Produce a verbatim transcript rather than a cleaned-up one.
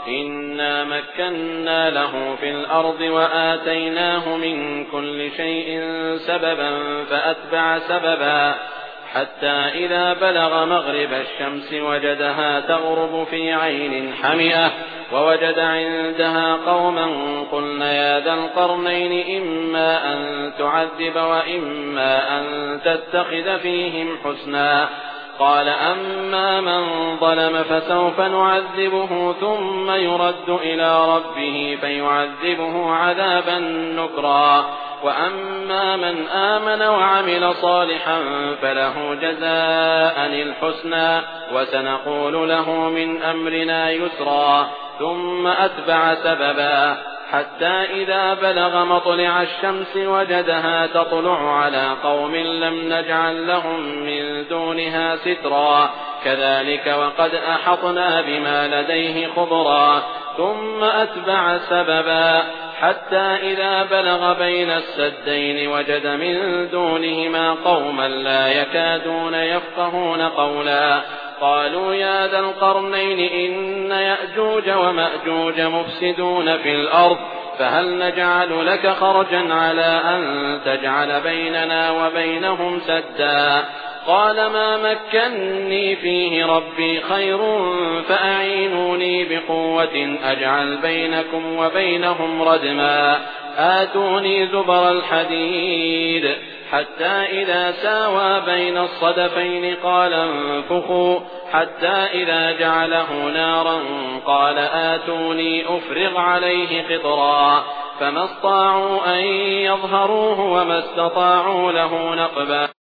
إنا مكنا له في الأرض وآتيناه من كل شيء سببا فأتبع سببا حتى إذا بلغ مغرب الشمس وجدها تغرب في عين حمئة ووجد عندها قوما قلنا يا ذا القرنين إما أن تعذب وإما أن تتخذ فيهم حسنا قال أما من ظلم فسوف نعذبه ثم يرد إلى ربه فيعذبه عذابا نكرا وأما من آمن وعمل صالحا فله جزاء الحسنى وسنقول له من أمرنا يسرا ثم أتبع سببا حتى إذا بلغ مطلع الشمس وجدها تطلع على قوم لم نجعل لهم من دونها سترا كذلك وقد أحطنا بما لديه خبرا ثم أتبع سببا حتى إذا بلغ بين السدين وجد من دونهما قوما لا يكادون يفقهون قولا قالوا يا ذا القرنين إن يأجوج ومأجوج مفسدون في الأرض فهل نجعل لك خرجا على أن تجعل بيننا وبينهم سدا قال ما مكني فيه ربي خير فأعينوني بقوة أجعل بينكم وبينهم ردما آتوني زبر الحديد حتى إذا ساوى بين الصدفين قال انفخوا حتى إذا جعله نارا قال آتوني أفرغ عليه قطرا فما استطاعوا أن يظهروه وما استطاعوا له نقبا